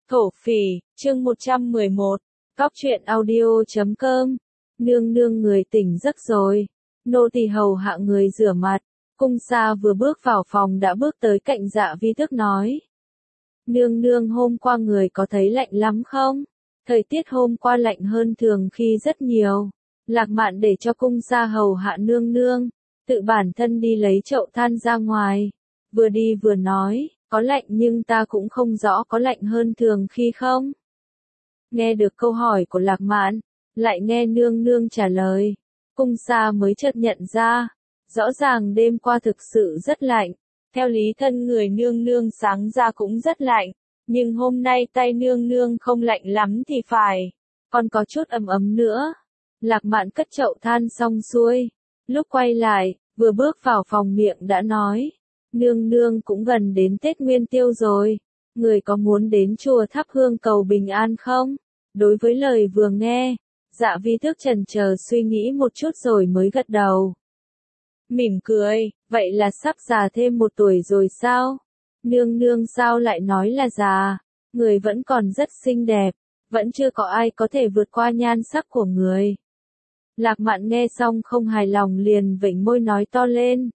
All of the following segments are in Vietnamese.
Thổ phỉ, chương 111, Góc truyện audio.com. Nương nương người tỉnh giấc rồi. Nô tỳ hầu hạ người rửa mặt. Cung Sa vừa bước vào phòng đã bước tới cạnh Dạ Vi Tước nói. Nương nương hôm qua người có thấy lạnh lắm không? Thời tiết hôm qua lạnh hơn thường khi rất nhiều. Lạc Mạn để cho Cung Sa hầu hạ nương nương, tự bản thân đi lấy chậu than ra ngoài. Vừa đi vừa nói, có lạnh nhưng ta cũng không rõ có lạnh hơn thường khi không. Nghe được câu hỏi của Lạc Mạn, lại nghe nương nương trả lời, Cung Sa mới chợt nhận ra, rõ ràng đêm qua thực sự rất lạnh, theo lý thân người nương nương sáng ra cũng rất lạnh, nhưng hôm nay tay nương nương không lạnh lắm thì phải, còn có chút ấm ấm nữa. Lạc Mạn cất chậu than xong xuôi, lúc quay lại, vừa bước vào phòng miệng đã nói, nương nương cũng gần đến Tết Nguyên Tiêu rồi, người có muốn đến chùa thắp hương cầu bình an không? Đối với lời vừa nghe, Dạ Vi Tước chần chờ suy nghĩ một chút rồi mới gật đầu. Mỉm cười, vậy là sắp già thêm 1 tuổi rồi sao? Nương nương sao lại nói là già? Người vẫn còn rất xinh đẹp, vẫn chưa có ai có thể vượt qua nhan sắc của người. Lạc Mạn nghe xong không hài lòng liền vểnh môi nói to lên.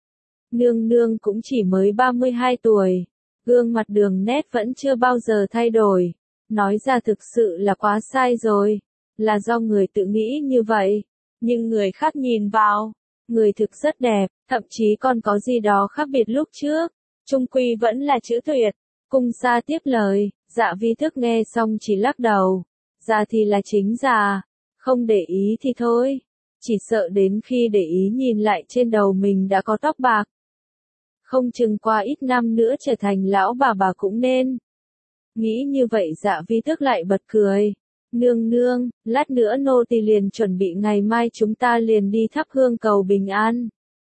Nương nương cũng chỉ mới 32 tuổi, gương mặt đường nét vẫn chưa bao giờ thay đổi, nói ra thực sự là quá sai rồi, là do người tự nghĩ như vậy, nhưng người khác nhìn vào, người thực rất đẹp, thậm chí còn có gì đó khác biệt lúc trước, chung quy vẫn là chữ tuyệt. Cung Sa tiếp lời, Dạ Vi Tước nghe xong chỉ lắc đầu, già thì là chính già, không để ý thì thôi, chỉ sợ đến khi để ý nhìn lại trên đầu mình đã có tóc bạc. Không chừng qua ít năm nữa trở thành lão bà cũng nên. Nghĩ như vậy Dạ Vi Tước lại bật cười. Nương nương, lát nữa nô tỳ liền chuẩn bị ngày mai chúng ta liền đi thắp hương cầu bình an.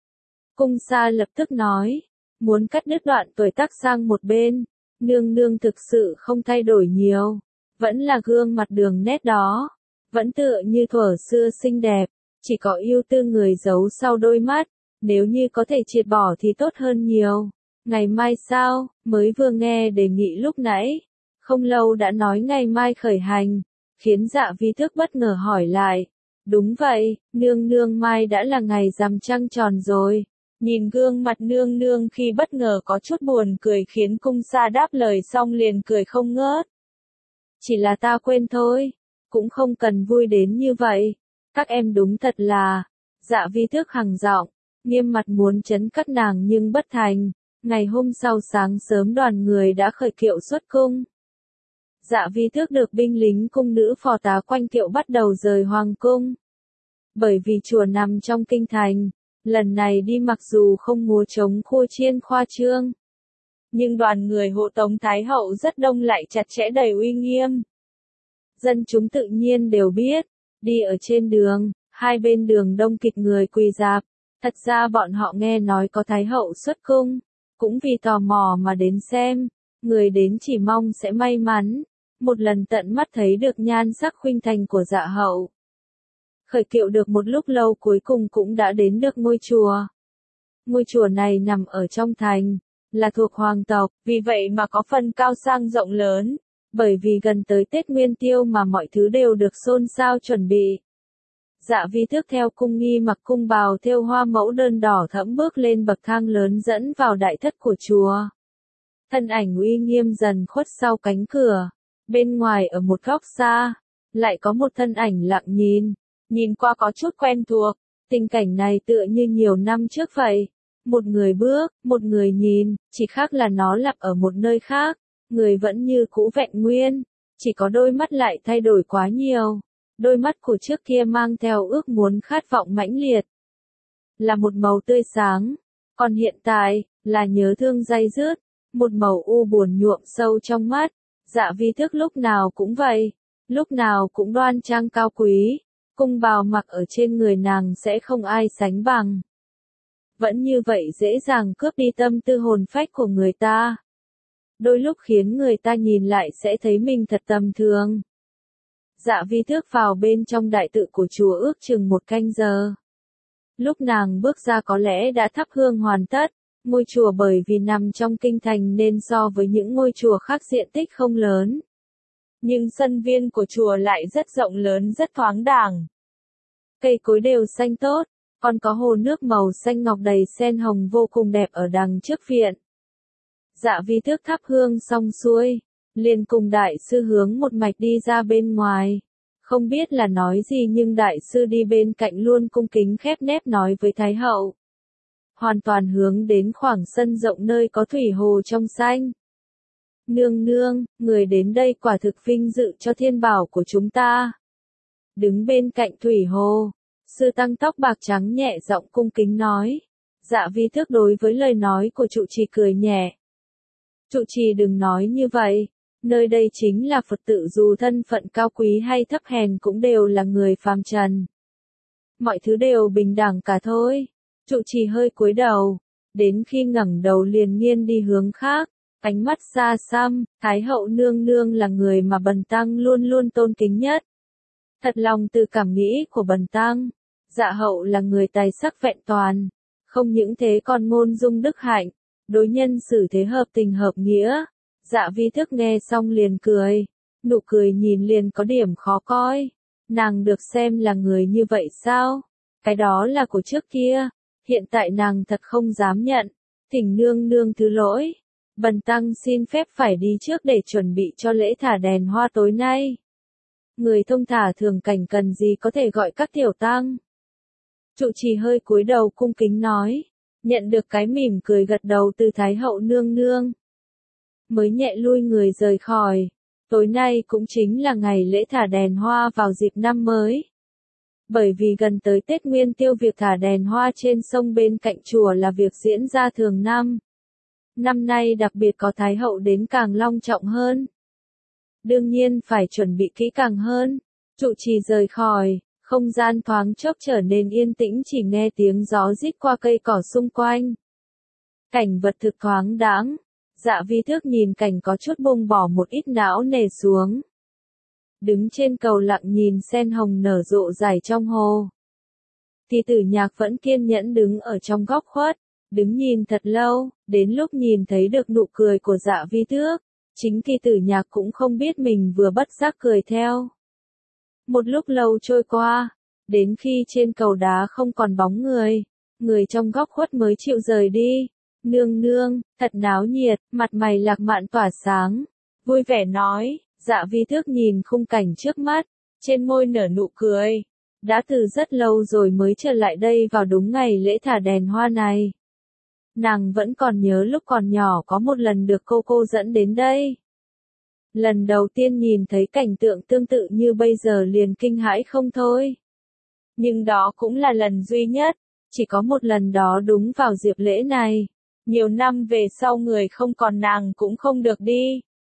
Cung Sa lập tức nói, muốn cắt đứt đoạn tuổi tác sang một bên, nương nương thực sự không thay đổi nhiều, vẫn là gương mặt đường nét đó, vẫn tựa như thuở xưa xinh đẹp, chỉ có ưu tư người giấu sau đôi mắt. Nếu như có thể triệt bỏ thì tốt hơn nhiều. Ngày mai sao, mới vừa nghe đề nghị lúc nãy. Không lâu đã nói ngày mai khởi hành, khiến Dạ Vi Tước bất ngờ hỏi lại. Đúng vậy, nương nương mai đã là ngày rằm trăng tròn rồi. Nhìn gương mặt nương nương khi bất ngờ có chút buồn cười khiến Cung Sa đáp lời xong liền cười không ngớt. Chỉ là ta quên thôi, cũng không cần vui đến như vậy. Các em đúng thật là, Dạ Vi Tước hằng giọng. Nghiêm mặt muốn trấn cắt nàng nhưng bất thành, ngày hôm sau sáng sớm đoàn người đã khởi kiệu xuất cung. Dạ Vi Tước được binh lính cung nữ phò tá quanh kiệu bắt đầu rời hoàng cung. Bởi vì chùa nằm trong kinh thành, lần này đi mặc dù không múa trống khua chiên khoa trương, nhưng đoàn người hộ tống Thái hậu rất đông lại chặt chẽ đầy uy nghiêm. Dân chúng tự nhiên đều biết, đi ở trên đường, hai bên đường đông kịch người quỳ rạp. Thật ra bọn họ nghe nói có Thái hậu xuất cung, cũng vì tò mò mà đến xem, người đến chỉ mong sẽ may mắn, một lần tận mắt thấy được nhan sắc khuynh thành của Dạ hậu. Khởi kiệu được một lúc lâu cuối cùng cũng đã đến được ngôi chùa. Ngôi chùa này nằm ở trong thành, là thuộc hoàng tộc, vì vậy mà có phần cao sang rộng lớn, bởi vì gần tới Tết Nguyên Tiêu mà mọi thứ đều được xôn xao chuẩn bị. Dạ Vi Tước theo cung nghi mặc cung bào thêu hoa mẫu đơn đỏ thẫm bước lên bậc thang lớn dẫn vào đại thất của chùa. Thân ảnh uy nghiêm dần khuất sau cánh cửa, bên ngoài ở một góc xa, lại có một thân ảnh lặng nhìn qua có chút quen thuộc, tình cảnh này tựa như nhiều năm trước vậy. Một người bước, một người nhìn, chỉ khác là nó lặp ở một nơi khác, người vẫn như cũ vẹn nguyên, chỉ có đôi mắt lại thay đổi quá nhiều. Đôi mắt của trước kia mang theo ước muốn khát vọng mãnh liệt, là một màu tươi sáng, còn hiện tại, là nhớ thương day dứt, một màu u buồn nhuộm sâu trong mắt. Dạ Vi Tước lúc nào cũng vậy, lúc nào cũng đoan trang cao quý, cung bào mặc ở trên người nàng sẽ không ai sánh bằng. Vẫn như vậy dễ dàng cướp đi tâm tư hồn phách của người ta. Đôi lúc khiến người ta nhìn lại sẽ thấy mình thật tầm thường. Dạ Vi Tước vào bên trong đại tự của chùa ước chừng 1 canh giờ. Lúc nàng bước ra có lẽ đã thắp hương hoàn tất, ngôi chùa bởi vì nằm trong kinh thành nên so với những ngôi chùa khác diện tích không lớn, Nhưng sân viên của chùa lại rất rộng lớn rất thoáng đãng. Cây cối đều xanh tốt, còn có hồ nước màu xanh ngọc đầy sen hồng vô cùng đẹp ở đằng trước viện. Dạ Vi Tước thắp hương xong xuôi, liền cùng đại sư hướng một mạch đi ra bên ngoài. Không biết là nói gì nhưng đại sư đi bên cạnh luôn cung kính khép nép nói với Thái hậu. Hoàn toàn hướng đến khoảng sân rộng nơi có thủy hồ trong xanh. Nương nương, người đến đây quả thực vinh dự cho thiên bảo của chúng ta. Đứng bên cạnh thủy hồ, sư tăng tóc bạc trắng nhẹ giọng cung kính nói. Dạ Vi Tước đối với lời nói của trụ trì cười nhẹ. Trụ trì đừng nói như vậy, nơi đây chính là Phật tự, dù thân phận cao quý hay thấp hèn cũng đều là người phàm trần. Mọi thứ đều bình đẳng cả thôi. Trụ trì hơi cúi đầu, đến khi ngẩng đầu liền nghiêng đi hướng khác, ánh mắt xa xăm. Thái hậu nương nương là người mà bần tăng luôn luôn tôn kính nhất. Thật lòng từ cảm nghĩ của bần tăng, dạ hậu là người tài sắc vẹn toàn, không những thế còn ngôn dung đức hạnh, đối nhân xử thế hợp tình hợp nghĩa. Dạ Vi Tước nghe xong liền cười, nụ cười nhìn liền có điểm khó coi. Nàng được xem là người như vậy sao? Cái đó là của trước kia, hiện tại nàng thật không dám nhận. Thỉnh nương nương thứ lỗi, bần tăng xin phép phải đi trước để chuẩn bị cho lễ thả đèn hoa tối nay. Người thông thả thường cảnh cần gì có thể gọi các tiểu tăng. Trụ trì hơi cúi đầu cung kính nói, nhận được cái mỉm cười gật đầu từ Thái hậu nương nương. Mới nhẹ lui người rời khỏi. Tối nay cũng chính là ngày lễ thả đèn hoa vào dịp năm mới. Bởi vì gần tới Tết Nguyên Tiêu, việc thả đèn hoa trên sông bên cạnh chùa là việc diễn ra thường năm. Năm nay đặc biệt có Thái hậu đến càng long trọng hơn. Đương nhiên phải chuẩn bị kỹ càng hơn. Trụ trì rời khỏi, không gian thoáng chốc trở nên yên tĩnh, chỉ nghe tiếng gió rít qua cây cỏ xung quanh. Cảnh vật thực thoáng đãng. Dạ Vi Tước nhìn cảnh có chút buông bỏ một ít não nề xuống. Đứng trên cầu lặng nhìn sen hồng nở rộ dài trong hồ. Thì Tử Nhạc vẫn kiên nhẫn đứng ở trong góc khuất, đứng nhìn thật lâu, đến lúc nhìn thấy được nụ cười của Dạ Vi Tước, chính Kỳ Tử Nhạc cũng không biết mình vừa bất giác cười theo. Một lúc lâu trôi qua, đến khi trên cầu đá không còn bóng người, người trong góc khuất mới chịu rời đi. Nương nương, thật náo nhiệt, mặt mày Lạc Mạn tỏa sáng, vui vẻ nói. Dạ Vi Tước nhìn khung cảnh trước mắt, trên môi nở nụ cười. Đã từ rất lâu rồi mới trở lại đây vào đúng ngày lễ thả đèn hoa này. Nàng vẫn còn nhớ lúc còn nhỏ có một lần được cô dẫn đến đây. Lần đầu tiên nhìn thấy cảnh tượng tương tự như bây giờ liền kinh hãi không thôi. Nhưng đó cũng là lần duy nhất, chỉ có một lần đó đúng vào dịp lễ này. Nhiều năm về sau người không còn nàng cũng không được đi.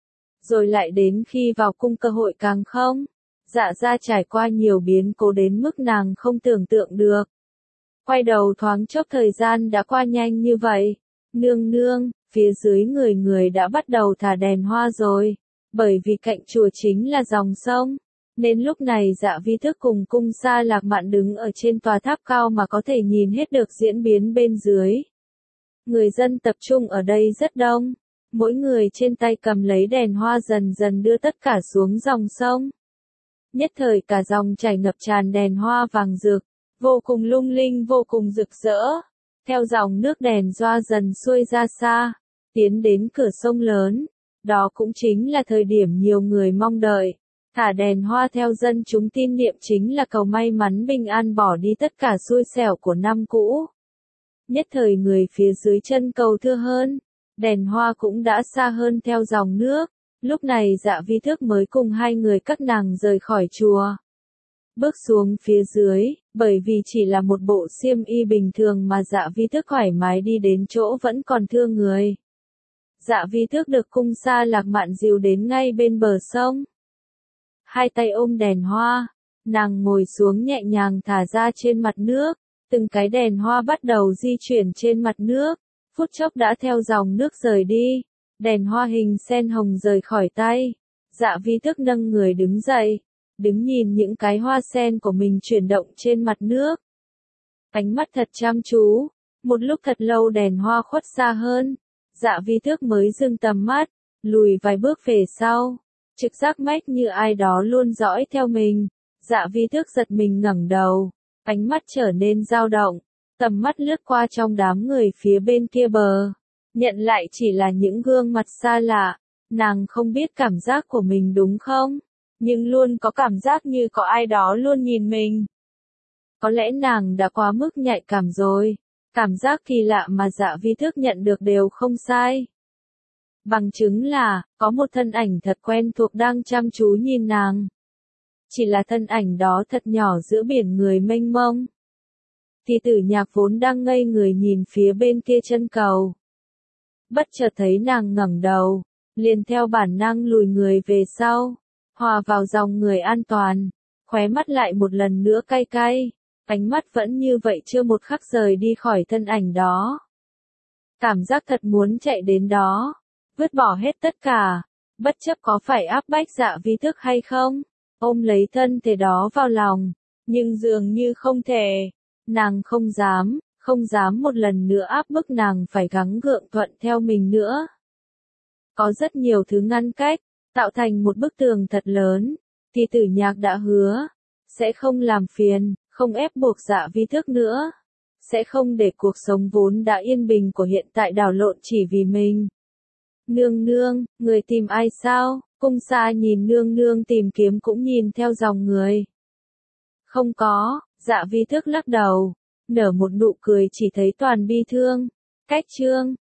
Rồi lại đến khi vào cung cơ hội càng không. Dạ ra trải qua nhiều biến cố đến mức nàng không tưởng tượng được. Quay đầu thoáng chốc thời gian đã qua nhanh như vậy. Nương nương, phía dưới người đã bắt đầu thả đèn hoa rồi. Bởi vì cạnh chùa chính là dòng sông. Nên lúc này Dạ Vi Tước cùng cung Sa Lạc Mạn đứng ở trên tòa tháp cao mà có thể nhìn hết được diễn biến bên dưới. Người dân tập trung ở đây rất đông. Mỗi người trên tay cầm lấy đèn hoa dần dần đưa tất cả xuống dòng sông. Nhất thời cả dòng chảy ngập tràn đèn hoa vàng rực, vô cùng lung linh vô cùng rực rỡ. Theo dòng nước đèn doa dần xuôi ra xa, tiến đến cửa sông lớn. Đó cũng chính là thời điểm nhiều người mong đợi. Thả đèn hoa theo dân chúng tin niệm chính là cầu may mắn bình an, bỏ đi tất cả xui xẻo của năm cũ. Nhất thời người phía dưới chân cầu thưa hơn. Đèn hoa cũng đã xa hơn theo dòng nước. Lúc này Dạ Vi Tước mới cùng hai người các nàng rời khỏi chùa. Bước xuống phía dưới, bởi vì chỉ là một bộ xiêm y bình thường mà Dạ Vi Tước thoải mái đi đến chỗ vẫn còn thưa người. Dạ Vi Tước được cung Sa Lạc Mạn dìu đến ngay bên bờ sông. Hai tay ôm đèn hoa, nàng ngồi xuống nhẹ nhàng thả ra trên mặt nước. Từng cái đèn hoa bắt đầu di chuyển trên mặt nước. Phút chốc đã theo dòng nước rời đi. Đèn hoa hình sen hồng rời khỏi tay. Dạ Vi Tước nâng người đứng dậy. Đứng nhìn những cái hoa sen của mình chuyển động trên mặt nước. Ánh mắt thật chăm chú. Một lúc thật lâu đèn hoa khuất xa hơn. Dạ Vi Tước mới dừng tầm mắt. Lùi vài bước về sau. Trực giác mách như ai đó luôn dõi theo mình. Dạ vi tước giật mình ngẩng đầu, ánh mắt trở nên dao động, tầm mắt lướt qua trong đám người phía bên kia bờ. Nhận lại chỉ là những gương mặt xa lạ, nàng không biết cảm giác của mình đúng không? Nhưng luôn có cảm giác như có ai đó luôn nhìn mình. Có lẽ nàng đã quá mức nhạy cảm rồi. Cảm giác kỳ lạ mà Dạ vi tước nhận được đều không sai. Bằng chứng là, có một thân ảnh thật quen thuộc đang chăm chú nhìn nàng. Chỉ là thân ảnh đó thật nhỏ giữa biển người mênh mông. Thì tử nhạc vốn đang ngây người nhìn phía bên kia chân cầu. Bất chợt thấy nàng ngẩng đầu, liền theo bản năng lùi người về sau, hòa vào dòng người an toàn, khóe mắt lại một lần nữa cay cay, ánh mắt vẫn như vậy chưa một khắc rời đi khỏi thân ảnh đó. Cảm giác thật muốn chạy đến đó, vứt bỏ hết tất cả, bất chấp có phải áp bách Dạ vi tước hay không, ôm lấy thân thể đó vào lòng, nhưng dường như không thể, nàng không dám một lần nữa áp bức nàng phải gắng gượng thuận theo mình nữa. Có rất nhiều thứ ngăn cách, tạo thành một bức tường thật lớn, thì tử nhạc đã hứa, sẽ không làm phiền, không ép buộc Dạ vi tước nữa, sẽ không để cuộc sống vốn đã yên bình của hiện tại đảo lộn chỉ vì mình. Nương nương, người tìm ai sao? Cung Sa nhìn nương nương tìm kiếm cũng nhìn theo dòng người. Không có, Dạ vi tước lắc đầu, nở một nụ cười chỉ thấy toàn bi thương. Cách chương